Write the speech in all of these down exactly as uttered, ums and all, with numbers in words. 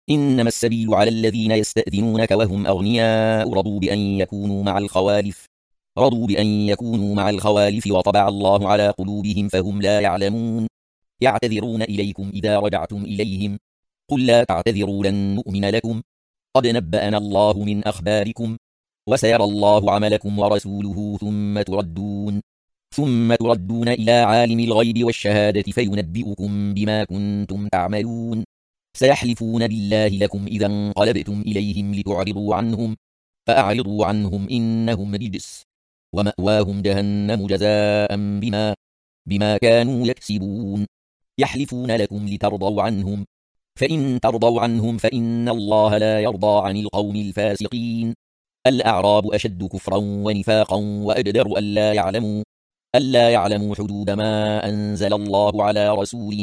إنما السبيل على الذين يستأذنونك وهم أغنياء رضوا بأن يكونوا مع الخوالف رضوا بأن يكونوا مع الخوالف وطبع الله على قلوبهم فهم لا يعلمون. يعتذرون إليكم إذا رجعتم إليهم قل لا تعتذروا لن نؤمن لكم قد نبأنا الله من أخباركم وسيرى الله عملكم ورسوله ثم تردون ثم تردون إلى عالم الغيب والشهادة فينبئكم بما كنتم تعملون. سيحلفون بالله لكم إذا انقلبتم إليهم لتعرضوا عنهم فأعرضوا عنهم إنهم رجس ومأواهم جهنم جزاء بما بما كانوا يكسبون. يحلفون لكم لترضوا عنهم فإن ترضوا عنهم فإن الله لا يرضى عن القوم الفاسقين. الأعراب أشد كفرا ونفاقا وأجدر ألا يعلموا ألا يعلموا حدود ما أنزل الله على رسوله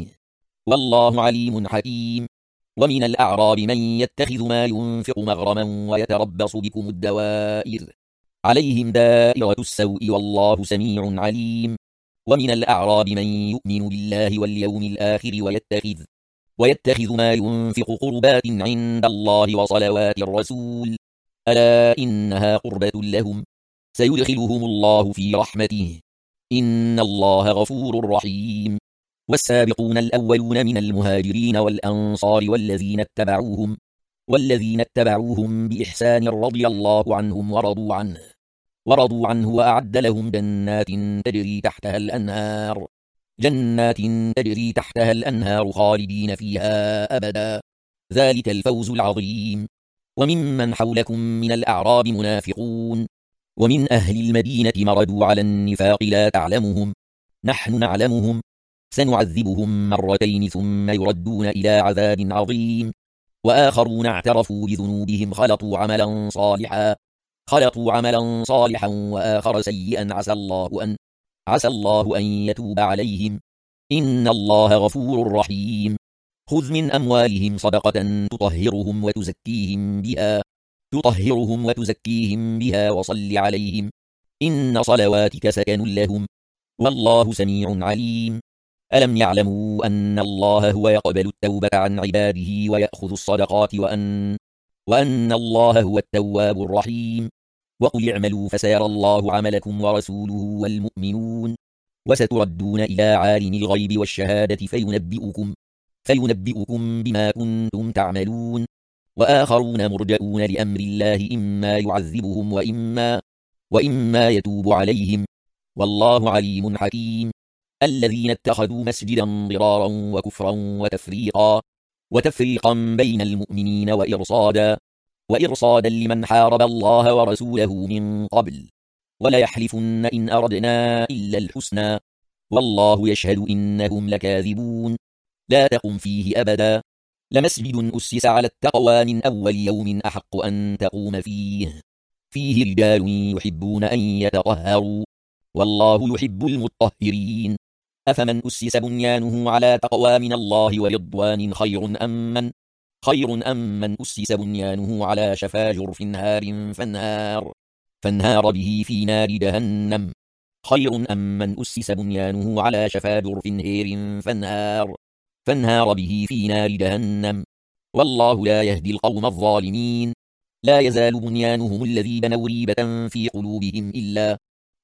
والله عليم حكيم. ومن الأعراب من يتخذ ما ينفق مغرما ويتربص بكم الدوائر عليهم دائرة السوء والله سميع عليم. ومن الأعراب من يؤمن بالله واليوم الآخر ويتخذ ويتخذ ما ينفق قربات عند الله وصلوات الرسول ألا إنها قربة لهم سيدخلهم الله في رحمته إن الله غفور رحيم. والسابقون الأولون من المهاجرين والأنصار والذين اتبعوهم والذين اتبعوهم بإحسان رضي الله عنهم ورضوا عنه ورضوا عنه وأعد لهم جنات تجري تحتها الأنهار جنات تجري تحتها الأنهار خالدين فيها أبدا ذلك الفوز العظيم. وممن حولكم من الأعراب منافقون ومن أهل المدينة مردوا على النفاق لا تعلمهم نحن نعلمهم سنعذبهم مرتين ثم يردون إلى عذاب عظيم. وآخرون اعترفوا بذنوبهم خلطوا عملا صالحا خلطوا عملا صالحا وآخر سيئا عسى الله أن عسى الله أن يتوب عليهم إن الله غفور رحيم. خذ من أموالهم صدقة تطهرهم وتزكيهم بها تطهرهم وتزكيهم بها وصل عليهم إن صلواتك سكن لهم والله سميع عليم. ألم يعلموا أن الله هو يقبل التوبة عن عباده ويأخذ الصدقات وأن وأن الله هو التواب الرحيم. وقل اعملوا فسيرى الله عملكم ورسوله والمؤمنون وستردون إلى عالم الغيب والشهادة فينبئكم فينبئكم بما كنتم تعملون. وآخرون مرجئون لأمر الله إما يعذبهم وإما وإما يتوب عليهم والله عليم حكيم. الذين اتخذوا مسجدا ضرارا وكفرا وتفريقا وتفريقا بين المؤمنين وإرصادا وإرصادا لمن حارب الله ورسوله من قبل ولا يحلفن إن أردنا إلا الحسنى والله يشهد إنهم لكاذبون. لا تقم فيه أبدا لمسجد أسس على التقوى من أول يوم أحق أن تقوم فيه فيه رجال يحبون أن يتطهروا والله يحب المطهرين. أفمن أسس بنيانه على تقوى من الله ورضوان خير أم من خير أم من أسس بنيانه على شفا جرف نهار فانهار فانهار به في نار جهنم خير أم من أسس بنيانه على شفا جرف نهار فانهار فانهار به في نار جهنم والله لا يهدي القوم الظالمين. لا يزال بنيانهم الذي بنوا ريبة في قلوبهم إلا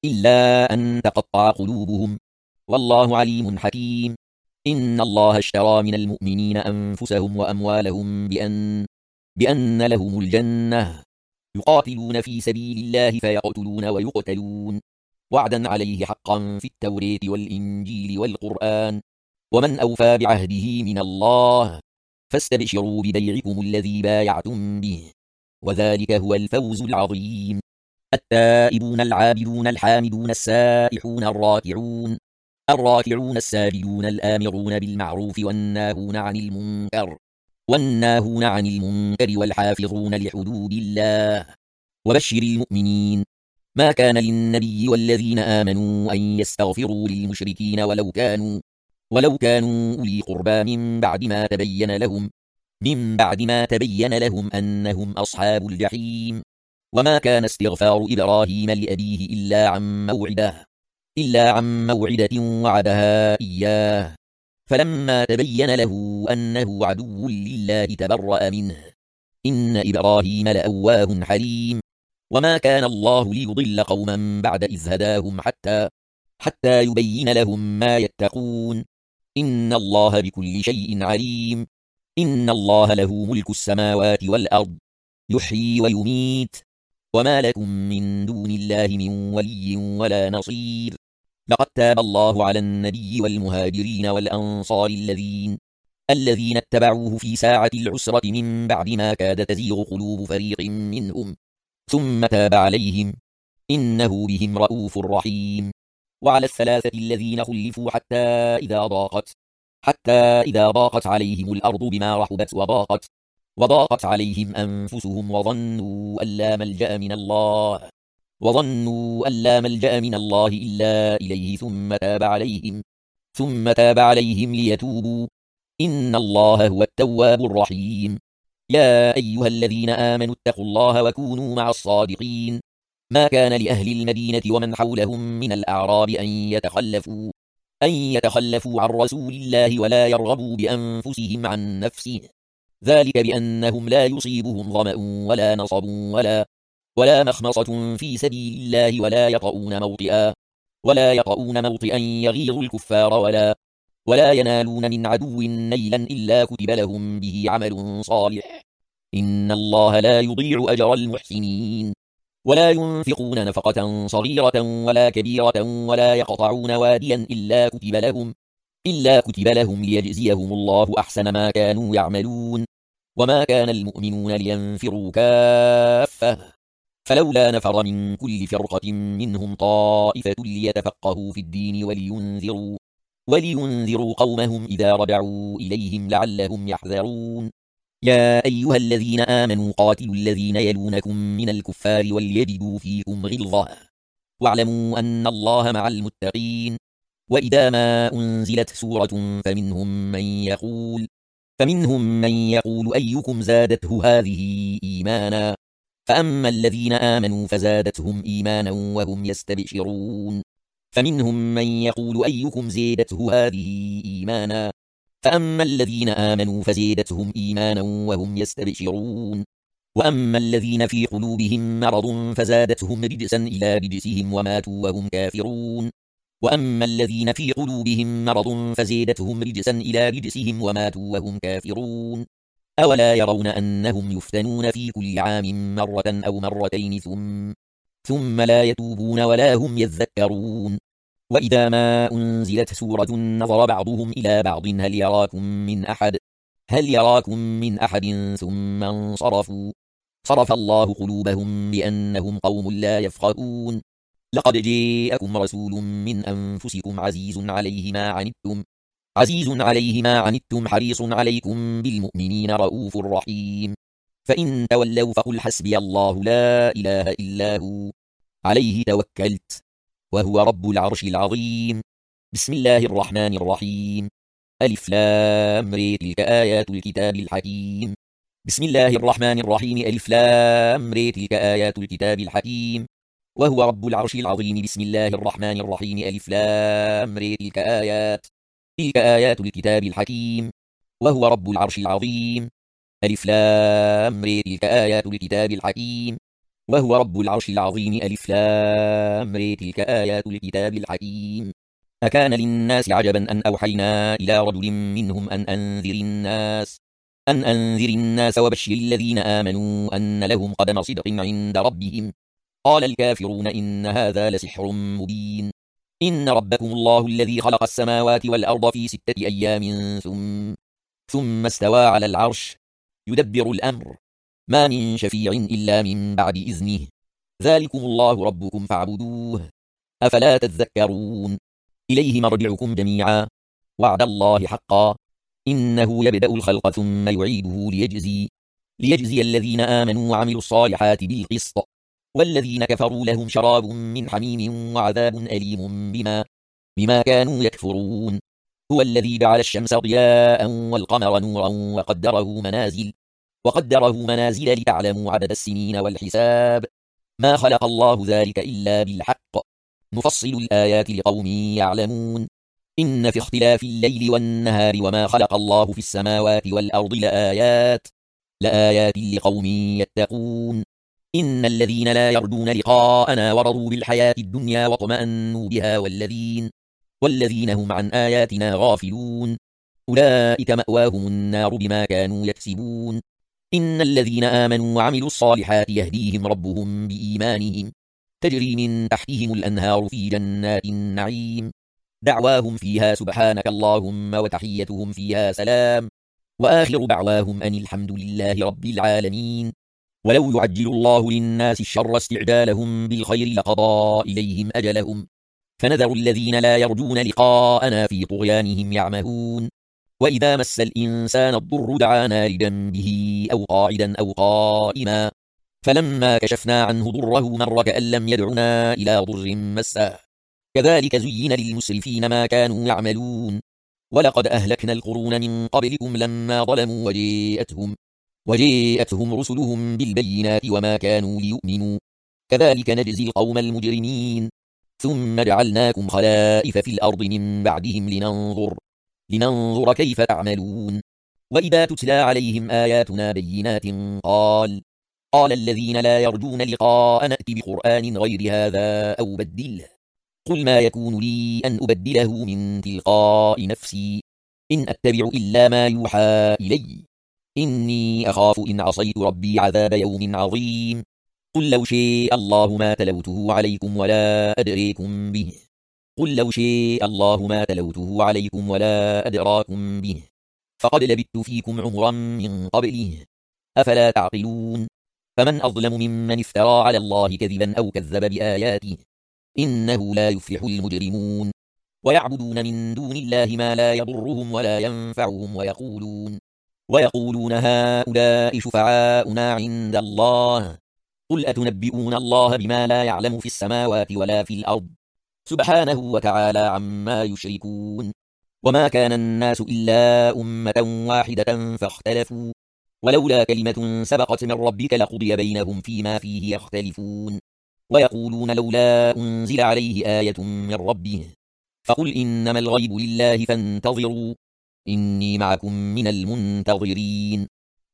إلا أن تقطع قلوبهم والله عليم حكيم. إن الله اشترى من المؤمنين أنفسهم وأموالهم بأن بأن لهم الجنة يقاتلون في سبيل الله فيقتلون ويقتلون وعدا عليه حقا في التوراة والإنجيل والقرآن ومن أوفى بعهده من الله فاستبشروا ببيعكم الذي بايعتم به وذلك هو الفوز العظيم. التائبون العابدون الحامدون السائحون الراكعون الراكعون الساجدون الآمرون بالمعروف والناهون عن المنكر والناهون عن المنكر والحافظون لحدود الله وبشر المؤمنين. ما كان للنبي والذين آمنوا أن يستغفروا للمشركين ولو كانوا ولو كانوا أولي قربى من بعد ما تبين لهم من بعد ما تبين لهم أنهم أصحاب الجحيم. وما كان استغفار إبراهيم لأبيه إلا عن موعدة إلا عن موعدة وعدها إياه فلما تبين له أنه عدو لله تبرأ منه إن إبراهيم لأواه حليم وما كان الله ليضل قوما بعد إذ هداهم حتى حتى يبين لهم ما يتقون إن الله بكل شيء عليم إن الله له ملك السماوات والأرض يحيي ويميت وما لكم من دون الله من ولي ولا نصير لقد تاب الله على النبي والمهاجرين والأنصار الذين الذين اتبعوه في ساعة العسرة من بعد ما كاد تزيغ قلوب فريق منهم ثم تاب عليهم إنه بهم رؤوف رحيم وعلى الثلاثة الذين خلفوا حتى إذا ضاقت حتى إذا ضاقت عليهم الأرض بما رحبت وضاقت وضاقت عليهم أنفسهم وظنوا أن لا ملجأ من الله وظنوا أن لا ملجأ من الله إلا إليه ثم تاب عليهم ثم تاب عليهم ليتوبوا إن الله هو التواب الرحيم يا أيها الذين آمنوا اتقوا الله وكونوا مع الصادقين ما كان لأهل المدينة ومن حولهم من الأعراب أن يتخلفوا أن يتخلفوا عن رسول الله ولا يرغبوا بأنفسهم عن نفسه ذلك بأنهم لا يصيبهم ظمأ ولا نصب ولا ولا مخمصة في سبيل الله ولا يطؤون موطئا ولا يطؤون موطئا يغيظ الكفار ولا ولا ينالون من عدو نيلا إلا كتب لهم به عمل صالح إن الله لا يضيع أجر المحسنين ولا ينفقون نفقة صغيرة ولا كبيرة ولا يقطعون واديا إلا كتب لهم إلا كتب لهم ليجزيهم الله أحسن ما كانوا يعملون وما كان المؤمنون لينفروا كافة فلولا نفر من كل فرقة منهم طائفة ليتفقهوا في الدين ولينذروا ولينذروا قومهم إذا رجعوا إليهم لعلهم يحذرون يا أيها الذين آمنوا قاتلوا الذين يلونكم من الكفار وليجدوا فيكم غلظة واعلموا أن الله مع المتقين وإذا ما أنزلت سورة فمنهم من يقول فمنهم من يقول أيكم زادته هذه إيمانا فأما الذين آمنوا فزادتهم إيمانا وهم يستبشرون فمنهم من يقول أيكم زادته هذه إيمانا فأما الذين آمنوا فزادتهم إيمانا وهم يستبشرون وأما الذين في قلوبهم مرض فزادتهم رجسا إلى رجسهم وماتوا وهم كافرون وأما الذين في قلوبهم مرض فزادتهم رجسا إلى رجسهم وماتوا وهم كافرون أولا يرون أنهم يفتنون في كل عام مرة أو مرتين ثم ثم لا يتوبون ولا هم يذكرون وإذا ما أنزلت سورة نظر بعضهم إلى بعض هل يراكم من أحد هل يراكم من أحد ثم انصرفوا صرف الله قلوبهم بأنهم قوم لا يفقهون لقد جاءكم رسول من أنفسكم عزيز عليه ما عنتم عزيز عليه ما عنتم حريص عليكم بالمؤمنين رؤوف رحيم فإن تولوا فقل حسبي الله لا إله إلا هو عليه توكلت وهو رب العرش العظيم بسم الله الرحمن الرحيم ألف لام ر تلك آيات الكتاب الحكيم بسم الله الرحمن الرحيم ألف لام ر تلك آيات الكتاب الحكيم وهو رب العرش العظيم بسم الله الرحمن الرحيم ألف لام ر تلك آيات تلك آيات الكتاب الحكيم وهو رب العرش العظيم ألف لام ر تلك آيات الكتاب الحكيم وهو رب العرش العظيم ألف لام ر تلك آيات الكتاب الحكيم أكان للناس عجبا أن أوحينا إلى رجل منهم أن أنذر الناس أن أنذر الناس وبشر الذين آمنوا أن لهم قدم صدق عند ربهم قال الكافرون إن هذا لسحر مبين إن ربكم الله الذي خلق السماوات والأرض في ستة أيام ثم ثم استوى على العرش يدبر الأمر ما من شفيع إلا من بعد إذنه ذلكم الله ربكم فاعبدوه أفلا تذكرون إليه مرجعكم جميعا وعد الله حقا إنه يبدأ الخلق ثم يعيده ليجزي ليجزي الذين آمنوا وعملوا الصالحات بالقسط والذين كفروا لهم شراب من حميم وعذاب أليم بما بما كانوا يكفرون هو الذي جعل الشمس ضياء والقمر نورا وقدره منازل وقدره منازل لتعلموا عدد السنين والحساب ما خلق الله ذلك إلا بالحق نفصل الآيات لقوم يعلمون إن في اختلاف الليل والنهار وما خلق الله في السماوات والأرض لآيات لآيات لقوم يتقون إن الذين لا يرجون لقاءنا ورضوا بالحياة الدنيا واطمأنوا بها والذين والذين هم عن آياتنا غافلون أولئك مأواهم النار بما كانوا يكسبون إن الذين آمنوا وعملوا الصالحات يهديهم ربهم بإيمانهم تجري من تحتهم الأنهار في جنات النعيم دعواهم فيها سبحانك اللهم وتحيتهم فيها سلام وآخر دعواهم أن الحمد لله رب العالمين ولو يعجل الله للناس الشر استعجالهم بالخير لقضى إليهم أجلهم فنذر الذين لا يرجون لقاءنا في طغيانهم يعمهون وإذا مس الإنسان الضر دعانا لجنبه أو قاعدا أو قائما فلما كشفنا عنه ضره مر كأن لم يدعنا إلى ضر مسه كذلك زين للمسرفين ما كانوا يعملون ولقد أهلكنا القرون من قبلكم لما ظلموا وجيءتهم وجيءتهم رسلهم بالبينات وما كانوا ليؤمنوا كذلك نجزي القوم المجرمين ثم جعلناكم خلائف في الأرض من بعدهم لننظر لننظر كيف تعملون وإذا تتلى عليهم آياتنا بينات قال قال الذين لا يرجون لقاء نأتي بقرآن غير هذا أو بدله قل ما يكون لي أن أبدله من تلقاء نفسي إن أتبع إلا ما يوحى إلي إني أخاف إن عصيت ربي عذاب يوم عظيم قل لو شاء الله ما تلوته عليكم ولا أدريكم به قل لو شاء الله ما تلوته عليكم ولا أدراكم به فقد لبثت فيكم عمرا من قبله أفلا تعقلون فمن أظلم ممن افترى على الله كذبا أو كذب بآياته إنه لا يفلح المجرمون ويعبدون من دون الله ما لا يضرهم ولا ينفعهم ويقولون ويقولون هؤلاء شفعاؤنا عند الله قل أتنبئون الله بما لا يعلم في السماوات ولا في الأرض سبحانه وتعالى عما يشركون وما كان الناس إلا أمة واحدة فاختلفوا ولولا كلمة سبقت من ربك لقضي بينهم فيما فيه يختلفون ويقولون لولا أنزل عليه آية من ربه فقل إنما الغيب لله فانتظروا إني معكم من المنتظرين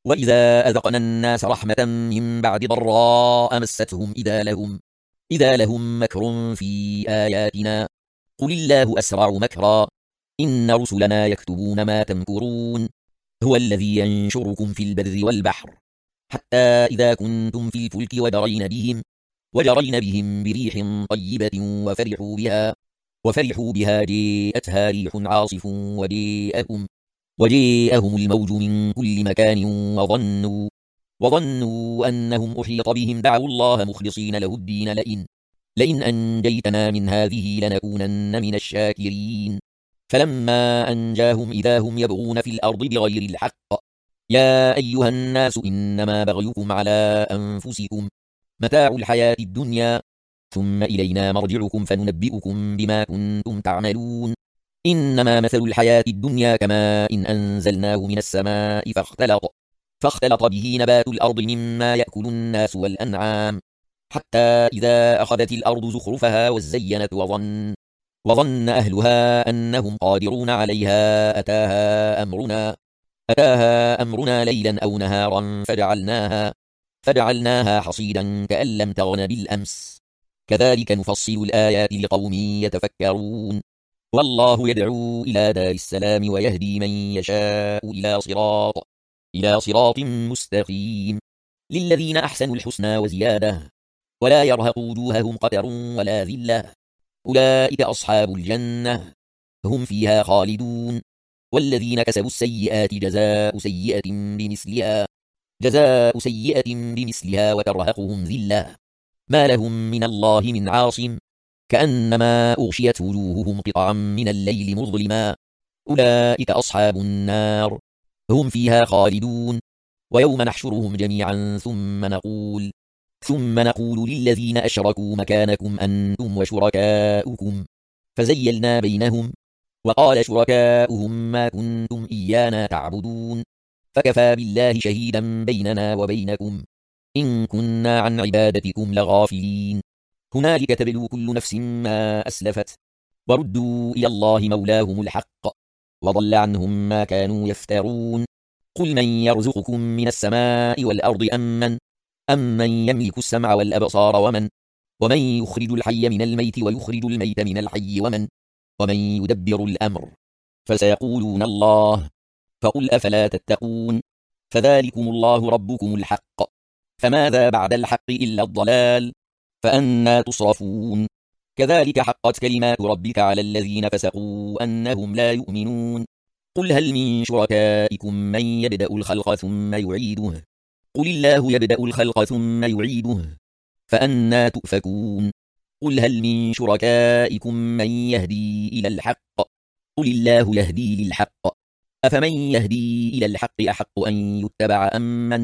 وإذا أذقنا الناس رحمة من بعد ضراء مستهم إذا لهم إذا لهم مكر في آياتنا قل الله أسرع مكرا إن رسلنا يكتبون ما تمكرون هو الذي ينشركم في البر والبحر حتى إذا كنتم في الفلك وجرين بهم وجرين بهم بريح طيبة وفرحوا بها وفرحوا بها جاءتها ريح عاصف وجاءهم وجاءهم الموج من كل مكان وظنوا وظنوا أنهم أحيط بهم دعوا الله مخلصين له الدين لئن لئن أنجيتنا من هذه لنكونن من الشاكرين فلما أنجاهم إذا هم يبغون في الأرض بغير الحق يا أيها الناس إنما بغيكم على أنفسكم متاع الحياة الدنيا ثم إلينا مرجعكم فننبئكم بما كنتم تعملون إنما مثل الحياة الدنيا كما إن أنزلناه من السماء فاختلط فاختلط به نبات الأرض مما يأكل الناس والأنعام حتى إذا أخذت الأرض زخرفها وزينت وظن وظن أهلها أنهم قادرون عليها أتاها أمرنا أتاها أمرنا ليلا أو نهارا فجعلناها فجعلناها حصيدا كأن لم تغن بالأمس كذلك نفصل الآيات لقوم يتفكرون والله يدعو إلى دار السلام ويهدي من يشاء إلى صراط إلى صراط مستقيم للذين أحسنوا الحسنى وزيادة ولا يرهق وجوههم قتر ولا ذلة أولئك أصحاب الجنة هم فيها خالدون والذين كسبوا السيئات جزاء سيئة بمثلها جزاء سيئة بمثلها وترهقهم ذلة ما لهم من الله من عاصم كأنما أغشيت وجوههم قطعا من الليل مظلما أولئك أصحاب النار هم فيها خالدون ويوم نحشرهم جميعا ثم نقول ثم نقول للذين أشركوا مكانكم أنتم وشركاؤكم فزيلنا بينهم وقال شركاؤهم ما كنتم إيانا تعبدون فكفى بالله شهيدا بيننا وبينكم إن كنا عن عبادتكم لغافلين هنالك تبلو كل نفس ما أسلفت وردوا إلى الله مولاهم الحق وضل عنهم ما كانوا يفترون. قل من يرزقكم من السماء والأرض أمن أمن يملك السمع والأبصار ومن ومن يخرج الحي من الميت ويخرج الميت من الحي ومن ومن يدبر الأمر. فسيقولون الله، فقل أفلا تتقون. فذلكم الله ربكم الحق، فماذا بعد الحق إلا الضلال، فأنى تصرفون. كذلك حقت كلمات ربك على الذين فسقوا أنهم لا يؤمنون. قل هل من شركائكم من يبدأ الخلق ثم يعيده، قل الله يبدأ الخلق ثم يعيده، فأنى تؤفكون. قل هل من شركائكم من يهدي إلى الحق، قل الله يهدي للحق، أفمن يهدي إلى الحق أحق أن يتبع أمن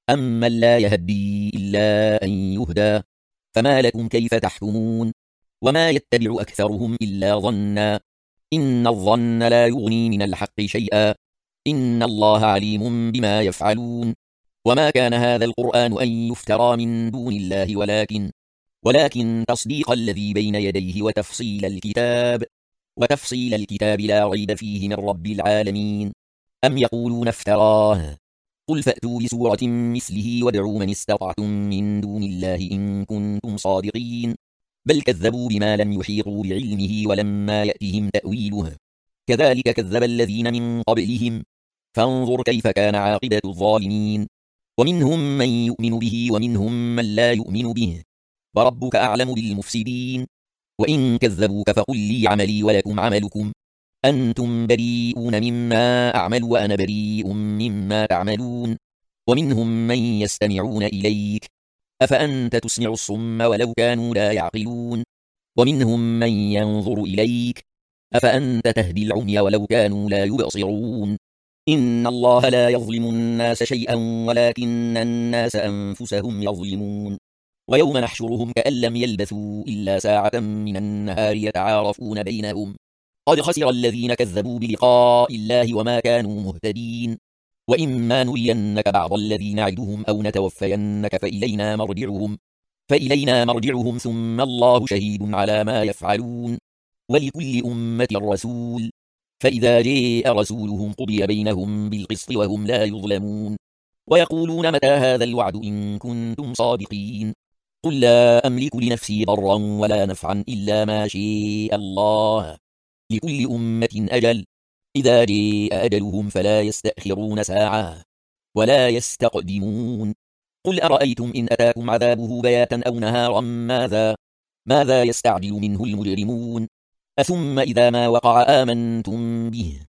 أمن لا يهدي إلا أن يهدى. فما لكم كيف تحكمون. وما يتبع أكثرهم إلا ظنا، إن الظن لا يغني من الحق شيئا، إن الله عليم بما يفعلون. وما كان هذا القرآن أن يفترى من دون الله ولكن ولكن تصديق الذي بين يديه وتفصيل الكتاب وتفصيل الكتاب لا ريب فيه من رب العالمين. أم يقولون افتراه، قل فأتوا بسورة مثله وادعوا من استطعتم من دون الله إن كنتم صادقين. بل كذبوا بما لم يحيطوا بعلمه ولما يأتهم تأويله، كذلك كذب الذين من قبلهم، فانظر كيف كان عاقبة الظالمين. ومنهم من يؤمن به ومنهم من لا يؤمن به، وربك أعلم بالمفسدين. وإن كذبوك فقل لي عملي ولكم عملكم، أنتم بريئون مما أعمل وأنا بريء مما تعملون. ومنهم من يستمعون إليك، أفأنت تسمع الصم ولو كانوا لا يعقلون. ومنهم من ينظر إليك، أفأنت تهدي العمي ولو كانوا لا يبصرون. إن الله لا يظلم الناس شيئا ولكن الناس أنفسهم يظلمون. ويوم نحشرهم كأن لم يلبثوا إلا ساعة من النهار يتعارفون بينهم، قد خسر الذين كذبوا بلقاء الله وما كانوا مهتدين. وإما نرينك بعض الذي نعدهم أو نتوفينك فإلينا مرجعهم فإلينا مرجعهم ثم الله شهيد على ما يفعلون. ولكل أمة رسول، فإذا جاء رسولهم قضي بينهم بالقسط وهم لا يظلمون. ويقولون متى هذا الوعد إن كنتم صادقين. قل لا أملك لنفسي ضرا ولا نفعا إلا ما شاء الله، لكل أمة أجل، إذا جاء أجلهم فلا يستأخرون ساعة ولا يستقدمون. قل أرأيتم إن أتاكم عذابه بياتا أو نهارا ماذا ماذا يستعجل منه المجرمون. أثم إذا ما وقع آمنتم به،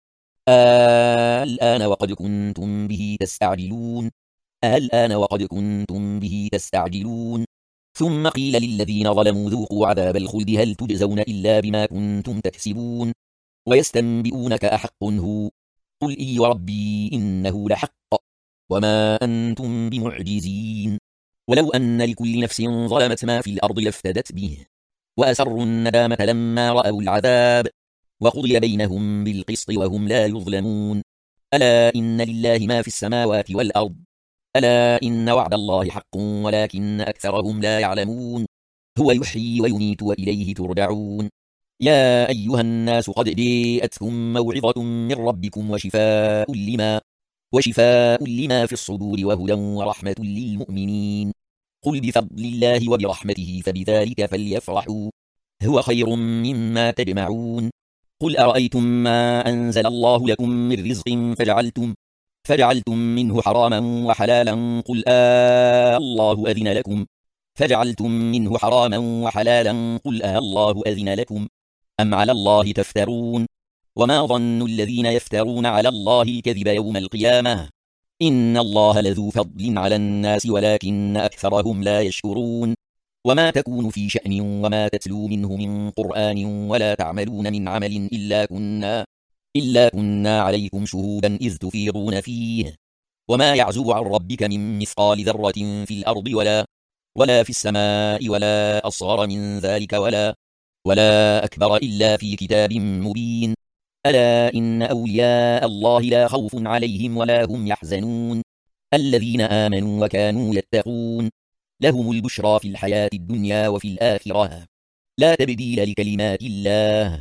الآن وقد كنتم به تستعجلون الآن وقد كنتم به تستعجلون. ثم قيل للذين ظلموا ذوقوا عذاب الخلد هل تجزون إلا بما كنتم تكسبون. ويستنبئونك أحق هو، قل إي وربي إنه لحق وما أنتم بمعجزين. ولو أن لكل نفس ظلمت ما في الأرض لافتدت به وأسروا الندامة لما رأوا العذاب وقضي بينهم بالقسط وهم لا يظلمون. ألا إن لله ما في السماوات والأرض، ألا إن وعد الله حق ولكن أكثرهم لا يعلمون. هو يحيي ويميت وإليه ترجعون. يا أيها الناس قد جاءتكم موعظة من ربكم وشفاء لما وشفاء لما في الصدور وهدى ورحمة للمؤمنين. قل بفضل الله وبرحمته فبذلك فليفرحوا هو خير مما تجمعون. قل أرأيتم ما أنزل الله لكم من رزق فجعلتم فجعلتم منه حراما وحلالا، قل آه الله أذن لكم فجعلتم منه حراما وحلالا، قل آه الله أذن لكم أم على الله تفترون. وما ظن الذين يفترون على الله الكذب يوم القيامة، إن الله لذو فضل على الناس ولكن أكثرهم لا يشكرون. وما تكون في شأن وما تتلو منه من قرآن ولا تعملون من عمل إلا كنا إلا كنا عليكم شهودا إذ تفيضون فيه. وما يعزب عن ربك من مثقال ذرة في الأرض ولا ولا في السماء ولا أصغر من ذلك ولا ولا أكبر إلا في كتاب مبين. ألا إن أولياء الله لا خوف عليهم ولا هم يحزنون، الذين آمنوا وكانوا يتقون لهم البشرى في الحياة الدنيا وفي الآخرة، لا تبديل لكلمات الله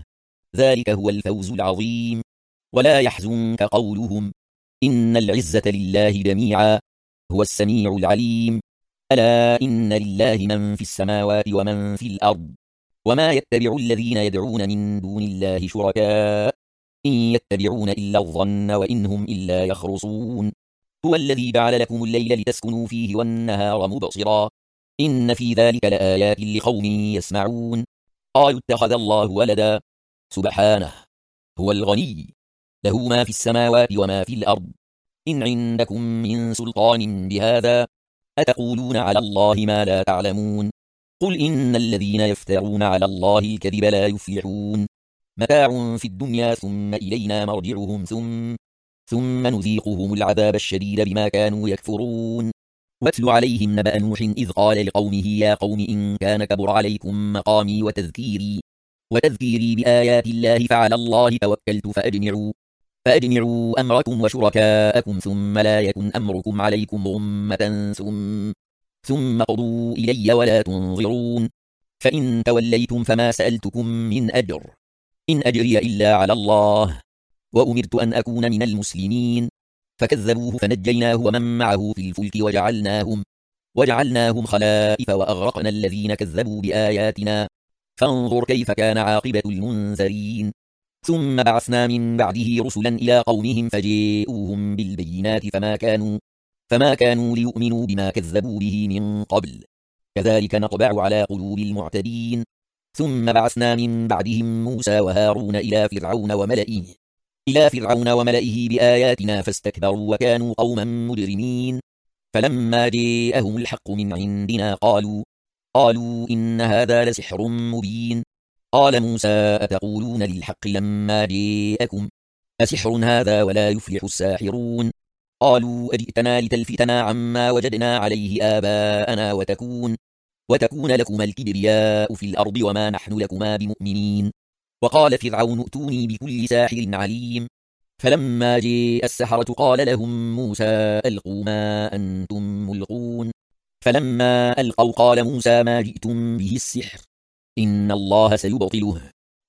ذلك هو الفوز العظيم. ولا يحزنك قولهم إن العزة لله جميعا هو السميع العليم. ألا إن لله من في السماوات ومن في الأرض وما يتبع الذين يدعون من دون الله شركاء إن يتبعون إلا الظن وإن هم إلا يخرصون. هو الذي جعل لكم الليل لتسكنوا فيه والنهار مبصرا إن في ذلك لآيات لقوم يسمعون. قالوا اتخذ الله ولدا سبحانه هو الغني له ما في السماوات وما في الأرض إن عندكم من سلطان بهذا أتقولون على الله ما لا تعلمون. قل إن الذين يفترون على الله الكذب لا يفلحون. متاع في الدنيا ثم إلينا مرجعهم ثم ثم نذيقهم العذاب الشديد بما كانوا يكفرون. واتل عليهم نبأ نوح إذ قال لقومه يا قوم إن كان كبر عليكم مقامي وتذكيري وتذكيري بآيات الله فعلى الله توكلت فأجمعوا فأجمعوا أمركم وشركاءكم ثم لا يكن أمركم عليكم غمة ثم ثم قضوا إلي ولا تنظرون. فإن توليتم فما سألتكم من أجر إن أجري إلا على الله وأمرت أن أكون من المسلمين. فكذبوه فنجيناه ومن معه في الفلك وجعلناهم وجعلناهم خلائف وأغرقنا الذين كذبوا بآياتنا فانظر كيف كان عاقبة المنذرين. ثم بعثنا من بعده رسلا إلى قومهم فجاءوهم بالبينات فما كانوا فما كانوا ليؤمنوا بما كذبوا به من قبل كذلك نطبع على قلوب المعتدين. ثم بعثنا من بعدهم موسى وهارون إلى فرعون وملئه إلى فرعون وملئه بآياتنا فاستكبروا وكانوا قوما مجرمين. فلما جاءهم الحق من عندنا قالوا قالوا إن هذا لسحر مبين. قال موسى أتقولون للحق لما جاءكم أسحر هذا ولا يفلح الساحرون. قالوا أجئتنا لتلفتنا عما وجدنا عليه آباءنا وتكون وتكون لكما الكبرياء في الأرض وما نحن لكما بمؤمنين. وقال فرعون ائتوني بكل ساحر عليم. فلما جاء السحرة قال لهم موسى ألقوا ما أنتم ملقون. فلما ألقوا قال موسى ما جئتم به السحر إن الله سيبطله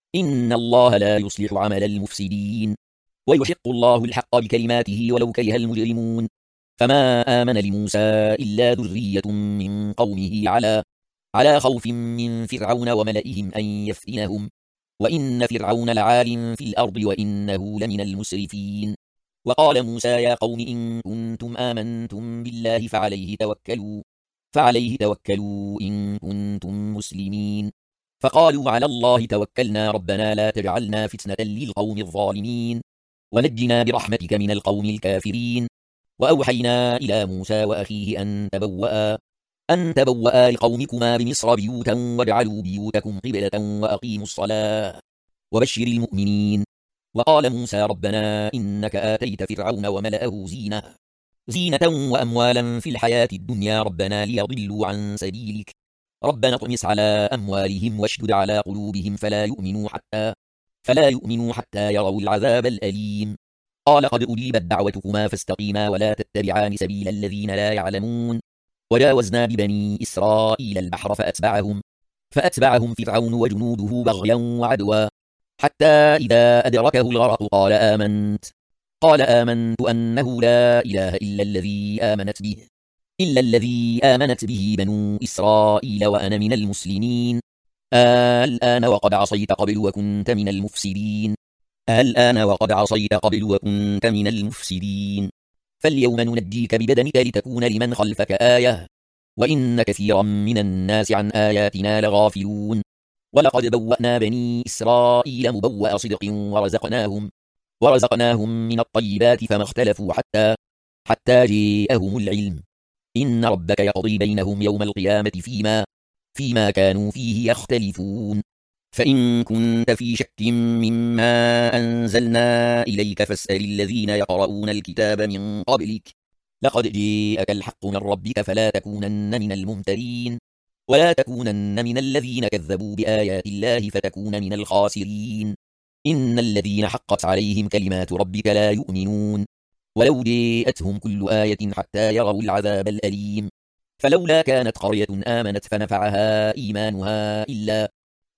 إن الله لا يصلح عمل المفسدين ويحق الله الحق بكلماته ولو كره المجرمون. فما آمن لموسى إلا ذرية من قومه على على خوف من فرعون وملئهم أن يفتنهم وإن فرعون لعال في الأرض وإنه لمن المسرفين. وقال موسى يا قوم إن كنتم آمنتم بالله فعليه توكلوا فعليه توكلوا إن كنتم مسلمين. فقالوا على الله توكلنا ربنا لا تجعلنا فتنة للقوم الظالمين ونجنا برحمتك من القوم الكافرين. وأوحينا إلى موسى وأخيه أن تبوأ أن تبوأ لقومكما بمصر بيوتا واجعلوا بيوتكم قبلة وأقيموا الصلاة وبشر المؤمنين. وقال موسى ربنا إنك آتيت فرعون وملأه زينة زينة وأموالا في الحياة الدنيا ربنا ليضلوا عن سبيلك ربنا اطمس على أموالهم واشدد على قلوبهم فلا يؤمنوا حتى فلا يؤمنوا حتى يروا العذاب الأليم. قال قد أجيبت دعوتكما فاستقيما ولا تتبعان سبيل الذين لا يعلمون. وجاوزنا ببني إسرائيل البحر فأتبعهم فأتبعهم فرعون وجنوده بغيا وعدوا حتى إذا أدركه الغرق قال آمنت قال آمنت أنه لا إله إلا الذي آمنت به إلا الذي آمنت به بنو إسرائيل وأنا من المسلمين. الآن وقد عصيت قبل وكنت من المفسدين الآن وقد عصيت قبل وكنت من المفسدين فاليوم ننجيك ببدنك لتكون لمن خلفك آية وإن كثيرا من الناس عن آياتنا لغافلون. ولقد بوأنا بني إسرائيل مبوأ صدق ورزقناهم ورزقناهم من الطيبات فما اختلفوا حتى حتى جاءهم العلم إن ربك يقضي بينهم يوم القيامة فيما فيما كانوا فيه يختلفون. فإن كنت في شك مما أنزلنا إليك فاسأل الذين يقرؤون الكتاب من قبلك لقد جاءك الحق من ربك فلا تكونن من الممترين ولا تكونن من الذين كذبوا بآيات الله فتكون من الخاسرين. إن الذين حقت عليهم كلمات ربك لا يؤمنون ولو جاءتهم كل آية حتى يروا العذاب الأليم. فلولا كانت قرية آمنت فنفعها إيمانها إلا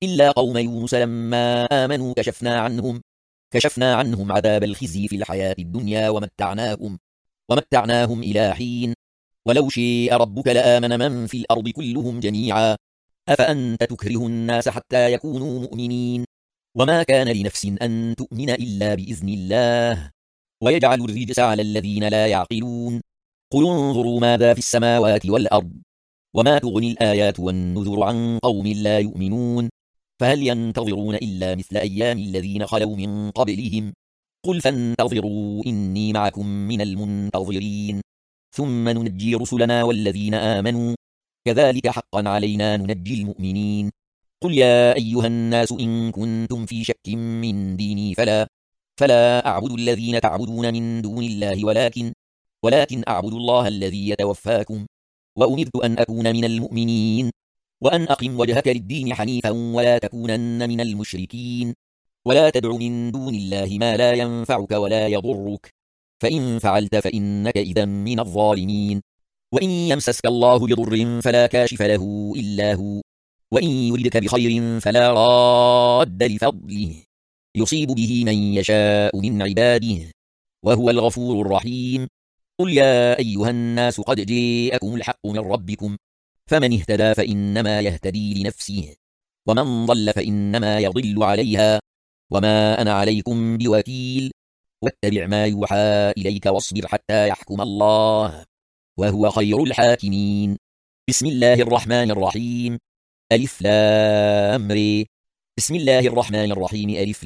إلا قوم يونس لما آمنوا كشفنا عنهم كشفنا عنهم عذاب الخزي في الحياة الدنيا ومتعناهم ومتعناهم إلى حين ولو شاء ربك لآمن من في الأرض كلهم جميعا أفأنت تكره الناس حتى يكونوا مؤمنين وما كان لنفس أن تؤمن إلا بإذن الله ويجعل الرجس على الذين لا يعقلون قل انظروا ماذا في السماوات والأرض وما تغني الآيات والنذر عن قوم لا يؤمنون فهل ينتظرون إلا مثل أيام الذين خلوا من قبلهم قل فانتظروا إني معكم من المنتظرين ثم ننجي رسلنا والذين آمنوا كذلك حقا علينا ننجي المؤمنين قل يا أيها الناس إن كنتم في شك من ديني فلا فلا أعبد الذين تعبدون من دون الله ولكن ولكن أعبد الله الذي يتوفاكم وأمرت أن أكون من المؤمنين وأن أقم وجهك للدين حنيفا ولا تكونن من المشركين ولا تدع من دون الله ما لا ينفعك ولا يضرك فإن فعلت فإنك إذا من الظالمين وإن يمسسك الله بضر فلا كاشف له إلا هو وإن يردك بخير فلا راد لفضله يصيب به من يشاء من عباده وهو الغفور الرحيم قل يا أيها الناس قد جاءكم الحق من ربكم فمن اهتدى فإنما يهتدي لنفسه ومن ضل فإنما يضل عليها وما أنا عليكم بوكيل واتبع ما يوحى إليك واصبر حتى يحكم الله وهو خير الحاكمين بسم الله الرحمن الرحيم ألف لام ر بسم الله الرحمن الرحيم ألف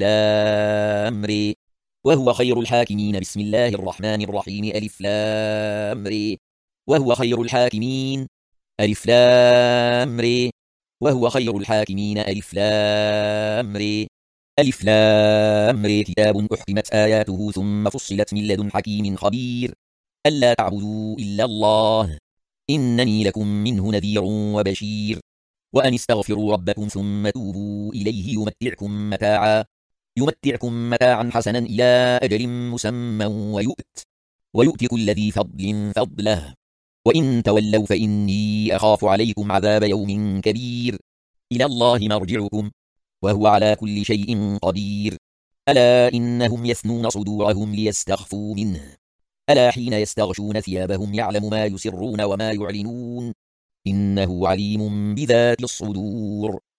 لام ر وهو خير الحاكمين بسم الله الرحمن الرحيم ألف لام ر وهو خير الحاكمين ألف لام ر وهو خير الحاكمين ألف لام ر ألف لام ر كتاب أحكمت آياته ثم فصلت من لدن حكيم خبير ألا تعبدوا إلا الله إنني لكم منه نذير وبشير وأن استغفروا ربكم ثم توبوا إليه يمتعكم متاعا يمتعكم متاعا حسنا إلى أجل مسمى ويؤت ويؤت كل ذي فضل فضله وإن تولوا فإني أخاف عليكم عذاب يوم كبير إلى الله مرجعكم وهو على كل شيء قدير ألا إنهم يثنون صدورهم ليستخفوا منه ألا حين يستغشون ثيابهم يعلم ما يسرون وما يعلنون إنه عليم بذات الصدور